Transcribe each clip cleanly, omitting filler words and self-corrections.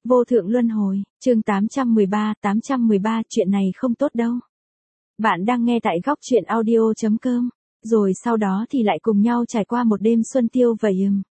Vô thượng luân hồi, chương 813, chuyện này không tốt đâu. Bạn đang nghe tại góc truyện audio.com, rồi sau đó thì lại cùng nhau trải qua một đêm xuân tiêu vầy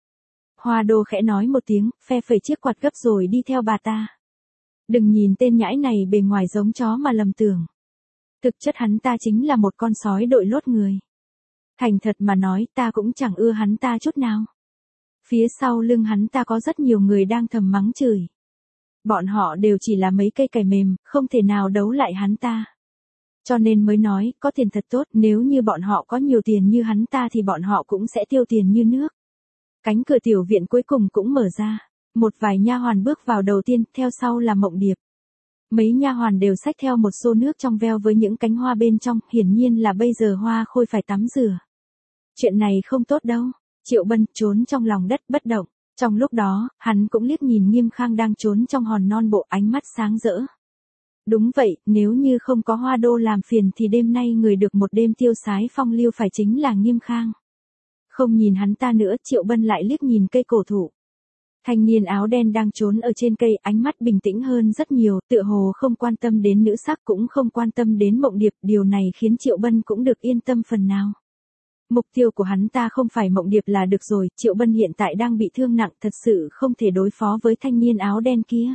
Hoa Đô khẽ nói một tiếng, phe phẩy chiếc quạt gấp rồi đi theo bà ta. Đừng nhìn tên nhãi này bề ngoài giống chó mà lầm tưởng. Thực chất hắn ta chính là một con sói đội lốt người. Thành thật mà nói, ta cũng chẳng ưa hắn ta chút nào. Phía sau lưng hắn ta có rất nhiều người đang thầm mắng chửi. Bọn họ đều chỉ là mấy cây cày mềm, không thể nào đấu lại hắn ta. Cho nên mới nói, có tiền thật tốt, nếu như bọn họ có nhiều tiền như hắn ta thì bọn họ cũng sẽ tiêu tiền như nước. Cánh cửa tiểu viện cuối cùng cũng mở ra. Một vài nha hoàn bước vào đầu tiên, theo sau là Mộng Điệp. Mấy nha hoàn đều xách theo một xô nước trong veo với những cánh hoa bên trong, hiển nhiên là bây giờ Hoa Khôi phải tắm rửa. Chuyện này không tốt đâu. Triệu Bân trốn trong lòng đất bất động. Trong lúc đó, hắn cũng liếc nhìn Nghiêm Khang đang trốn trong hòn non bộ, ánh mắt sáng rỡ. Đúng vậy, nếu như không có Hoa Đô làm phiền thì đêm nay người được một đêm tiêu sái phong lưu phải chính là Nghiêm Khang. Không nhìn hắn ta nữa, Triệu Bân lại liếc nhìn cây cổ thụ. Thanh niên áo đen đang trốn ở trên cây, ánh mắt bình tĩnh hơn rất nhiều, tựa hồ không quan tâm đến nữ sắc cũng không quan tâm đến Mộng Điệp, điều này khiến Triệu Bân cũng được yên tâm phần nào. Mục tiêu của hắn ta không phải Mộng Điệp là được rồi, Triệu Bân hiện tại đang bị thương nặng, thật sự không thể đối phó với thanh niên áo đen kia.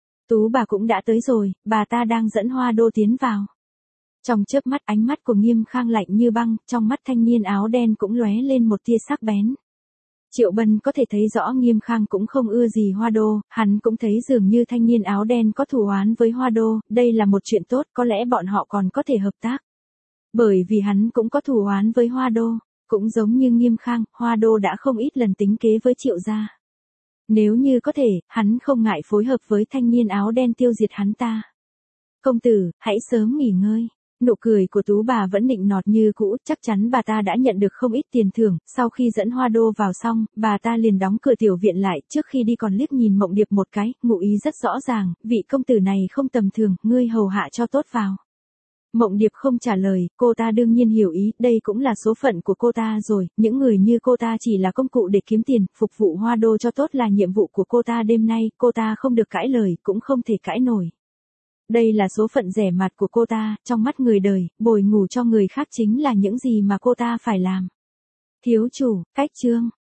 Tú bà cũng đã tới rồi, bà ta đang dẫn Hoa Đô tiến vào. Trong chớp mắt, ánh mắt của Nghiêm Khang lạnh như băng, trong mắt thanh niên áo đen cũng lóe lên một tia sắc bén. Triệu Bân có thể thấy rõ Nghiêm Khang cũng không ưa gì Hoa Đô, hắn cũng thấy dường như thanh niên áo đen có thù oán với Hoa Đô, đây là một chuyện tốt, có lẽ bọn họ còn có thể hợp tác. Bởi vì hắn cũng có thù oán với Hoa Đô, cũng giống như Nghiêm Khang, Hoa Đô đã không ít lần tính kế với Triệu gia. Nếu như có thể, hắn không ngại phối hợp với thanh niên áo đen tiêu diệt hắn ta. Công tử, hãy sớm nghỉ ngơi. Nụ cười của Tú bà vẫn nịnh nọt như cũ, chắc chắn bà ta đã nhận được không ít tiền thưởng, sau khi dẫn Hoa Đô vào xong, bà ta liền đóng cửa tiểu viện lại, trước khi đi còn liếc nhìn Mộng Điệp một cái, ngụ ý rất rõ ràng, vị công tử này không tầm thường, ngươi hầu hạ cho tốt vào. Mộng Điệp không trả lời, cô ta đương nhiên hiểu ý, đây cũng là số phận của cô ta rồi, những người như cô ta chỉ là công cụ để kiếm tiền, phục vụ Hoa Đô cho tốt là nhiệm vụ của cô ta đêm nay, cô ta không được cãi lời, cũng không thể cãi nổi. Đây là số phận rẻ mạt của cô ta, trong mắt người đời, bồi ngủ cho người khác chính là những gì mà cô ta phải làm. Thiếu chủ, cách chương.